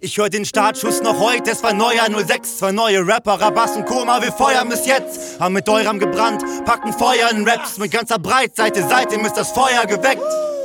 Ich hör den Startschuss noch heute, es war Neujahr 06. Zwei neue Rapper, Rabass und Koma, wir feuern bis jetzt. Haben mit eurem gebrannt, packen Feuer in Raps. Mit ganzer Breitseite, seitdem ist das Feuer geweckt.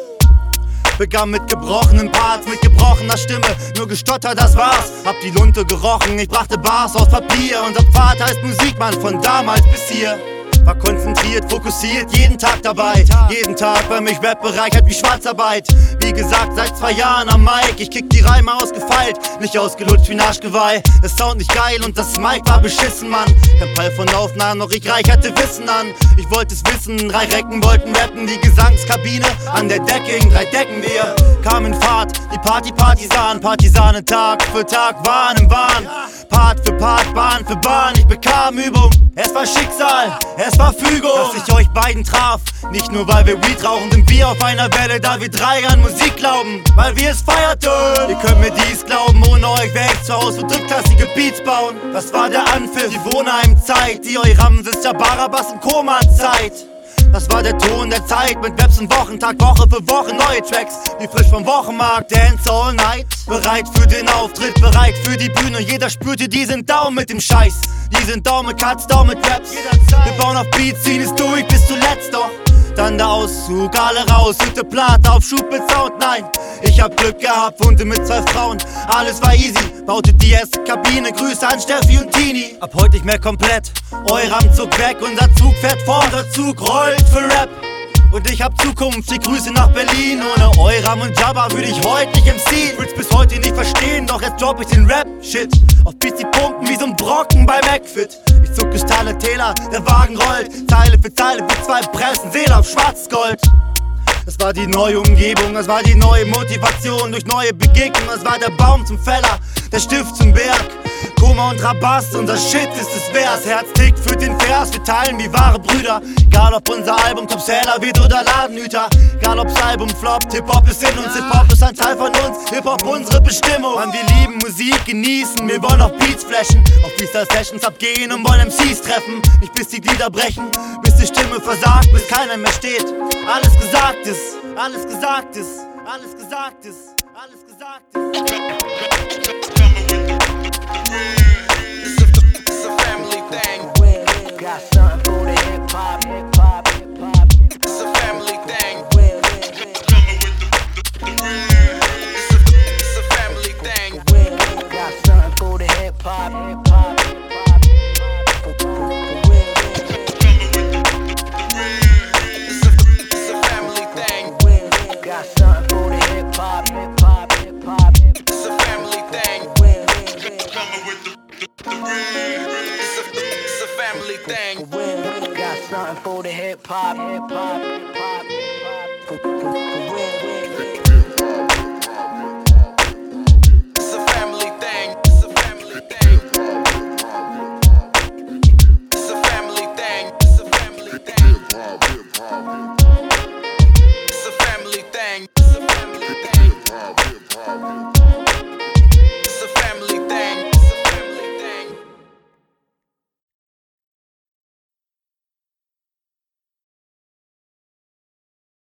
Begann mit gebrochenen Parts, mit gebrochener Stimme, nur gestottert, das war's. Hab die Lunte gerochen, ich brachte Bars aus Papier. Unser Pfad heißt Musikmann, von damals bis hier. War konzentriert, fokussiert, jeden Tag dabei. Jeden Tag, weil mich Rap bereichert wie Schwarzarbeit. Wie gesagt, seit 2 Jahren am Mic. Ich kick die Reime ausgefeilt, nicht ausgelutscht wie ein Arschgeweih. Das Sound nicht geil und das Mic war beschissen, Mann. Kein Peil von Aufnahmen, doch ich reicherte Wissen an. Ich wollte es wissen, 3 Recken wollten rappen. Die Gesangskabine an der Decke hing, 3 Decken wir kamen in Fahrt. Die Partisanen, Partisanen Tag für Tag waren im Wahn. Part für Part, Bahn für Bahn, ich bekam Übung. Es war Schicksal, es war Fügung, dass ich euch beiden traf. Nicht nur weil wir Weed rauchen, sind wir auf einer Welle, da wir 3 an Musik glauben, weil wir es feierten. Ihr könnt mir dies glauben, ohne euch wär ich zu Hause und drittklassige Beats bauen. Das war der Anpfiff, die Wohnheimzeit, die euch Ramses, Jabara, Bass und Koma-Zeit. Das war der Ton der Zeit mit Raps und Wochentag, Woche für Woche neue Tracks, wie frisch vom Wochenmarkt, Dance all night. Bereit für den Auftritt, bereit für die Bühne, jeder spürte, die sind down mit dem Scheiß. Die sind down mit Cuts, down mit Raps. Wir bauen auf Beats, ziehen es durch bis zuletzt, doch dann der Auszug, alle raus, Hütte Platte auf Schub mit Sound, nein. Ich hab Glück gehabt, wohnte mit 2 Frauen, alles war easy. Baute die erste Kabine, Grüße an Steffi und Tini. Ab heute nicht mehr komplett, eurem Zug weg, unser Zug fährt vor, unser Zug rollt für Rap. Und ich hab Zukunft, die Grüße nach Berlin. Ohne Euram und Jabba würde ich heute nicht MC'n. Will's bis heute nicht verstehen, doch jetzt drop ich den Rap-Shit. Auf Beats die pumpen wie so'n Brocken bei McFit. Ich zuck durch Teile Täler, der Wagen rollt. Zeile für Zeile für 2 Pressen, Seele auf Schwarzgold. Das war die neue Umgebung, das war die neue Motivation. Durch neue Begegnungen, das war der Baum zum Feller, der Stift zum Berg. Koma und Rabass, unser Shit ist es wert. Das Herz tickt für den Vers, wir teilen wie wahre Brüder. Egal ob unser Album Topseller wird oder Ladenhüter. Egal ob's Album floppt, Hip-Hop ist in uns. Hip-Hop ist ein Teil von uns, Hip-Hop unsere Bestimmung. Mann, wir lieben Musik, genießen, wir wollen auf Beats flashen. Auf Freestyle-Sessions abgehen und wollen MCs treffen. Nicht bis die Glieder brechen, bis die Stimme versagt, bis keiner mehr steht. Alles gesagt ist, alles gesagt ist, alles gesagt ist, alles gesagt ist. It's a family thing. Got something for the hip hop, hip hop, hip hop. It's a family thing. It's a family thing. Got something for the hip hop, hip hop, hip hop. It's a family thing. Got something for the hip hop, hip hop, hip hop. It's a family thing. It's a family thing. Got something for the hip hop, hip hop.